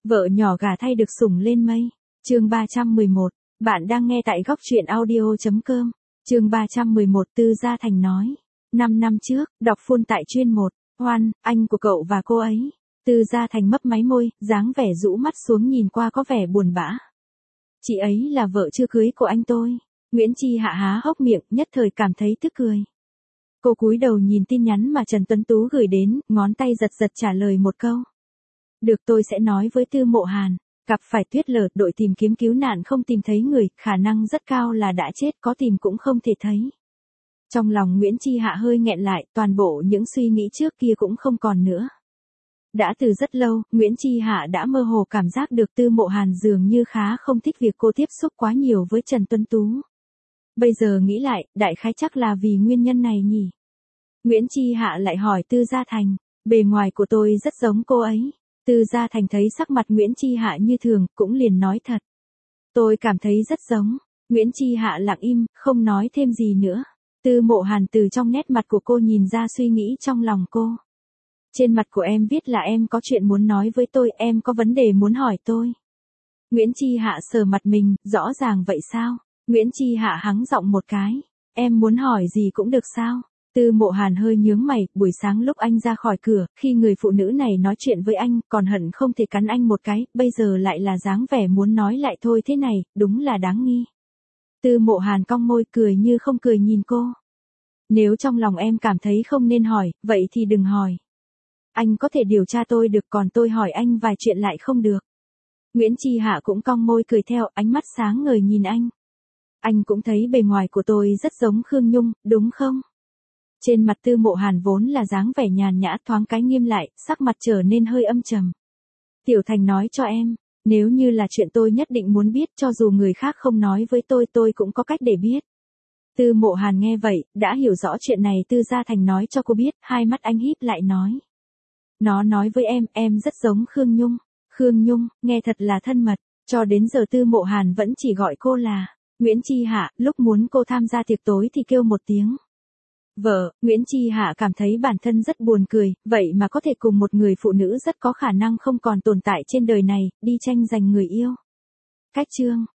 Vợ nhỏ gả thay được sủng lên mây. Chương 311. Bạn đang nghe tại góc truyện audio.com. Chương 311 Tư Gia Thành nói. 5 năm trước, đọc full tại chuyên 1. Hoan, anh của cậu và cô ấy. Tư Gia Thành mấp máy môi, dáng vẻ rũ mắt xuống nhìn qua có vẻ buồn bã. Chị ấy là vợ chưa cưới của anh tôi. Nguyễn Chi Hạ há hốc miệng, nhất thời cảm thấy tức cười. Cô cúi đầu nhìn tin nhắn mà Trần Tuấn Tú gửi đến, ngón tay giật giật trả lời một câu. Được, tôi sẽ nói với Tư Mộ Hàn. Gặp phải tuyết lở, đội tìm kiếm cứu nạn không tìm thấy người, khả năng rất cao là đã chết, có tìm cũng không thể thấy. Trong lòng Nguyễn Chi Hạ hơi nghẹn lại, toàn bộ những suy nghĩ trước kia cũng không còn nữa. Đã từ rất lâu, Nguyễn Chi Hạ đã mơ hồ cảm giác được Tư Mộ Hàn dường như khá không thích việc cô tiếp xúc quá nhiều với Trần Tuấn Tú. Bây giờ nghĩ lại, đại khái chắc là vì nguyên nhân này nhỉ. Nguyễn Chi Hạ lại hỏi Tư Gia Thành, bề ngoài của tôi rất giống cô ấy. Tư Gia Thành thấy sắc mặt Nguyễn Chi Hạ như thường, cũng liền nói thật. Tôi cảm thấy rất giống. Nguyễn Chi Hạ lặng im, không nói thêm gì nữa. Tư Mộ Hàn từ trong nét mặt của cô nhìn ra suy nghĩ trong lòng cô. Trên mặt của em viết là em có chuyện muốn nói với tôi, em có vấn đề muốn hỏi tôi. Nguyễn Chi Hạ sờ mặt mình, rõ ràng vậy sao? Nguyễn Chi Hạ hắng giọng một cái. Em muốn hỏi gì cũng được sao? Tư Mộ Hàn hơi nhướng mày, buổi sáng lúc anh ra khỏi cửa, khi người phụ nữ này nói chuyện với anh, còn hận không thể cắn anh một cái, bây giờ lại là dáng vẻ muốn nói lại thôi thế này, đúng là đáng nghi. Tư Mộ Hàn cong môi cười như không cười nhìn cô. Nếu trong lòng em cảm thấy không nên hỏi, vậy thì đừng hỏi. Anh có thể điều tra tôi được, còn tôi hỏi anh vài chuyện lại không được. Nguyễn Chi Hạ cũng cong môi cười theo, ánh mắt sáng ngời nhìn anh. Anh cũng thấy bề ngoài của tôi rất giống Khương Nhung, đúng không? Trên mặt Tư Mộ Hàn vốn là dáng vẻ nhàn nhã, thoáng cái nghiêm lại, sắc mặt trở nên hơi âm trầm. Tiểu Thành nói cho em, nếu như là chuyện tôi nhất định muốn biết, cho dù người khác không nói với tôi cũng có cách để biết. Tư Mộ Hàn nghe vậy, đã hiểu rõ chuyện này. Tư Gia Thành nói cho cô biết, hai mắt anh híp lại nói. Nó nói với em rất giống Khương Nhung. Khương Nhung, nghe thật là thân mật, cho đến giờ Tư Mộ Hàn vẫn chỉ gọi cô là Nguyễn Chi Hạ, lúc muốn cô tham gia tiệc tối thì kêu một tiếng vợ. Nguyễn Chi Hạ cảm thấy bản thân rất buồn cười, vậy mà có thể cùng một người phụ nữ rất có khả năng không còn tồn tại trên đời này, đi tranh giành người yêu. Cách chương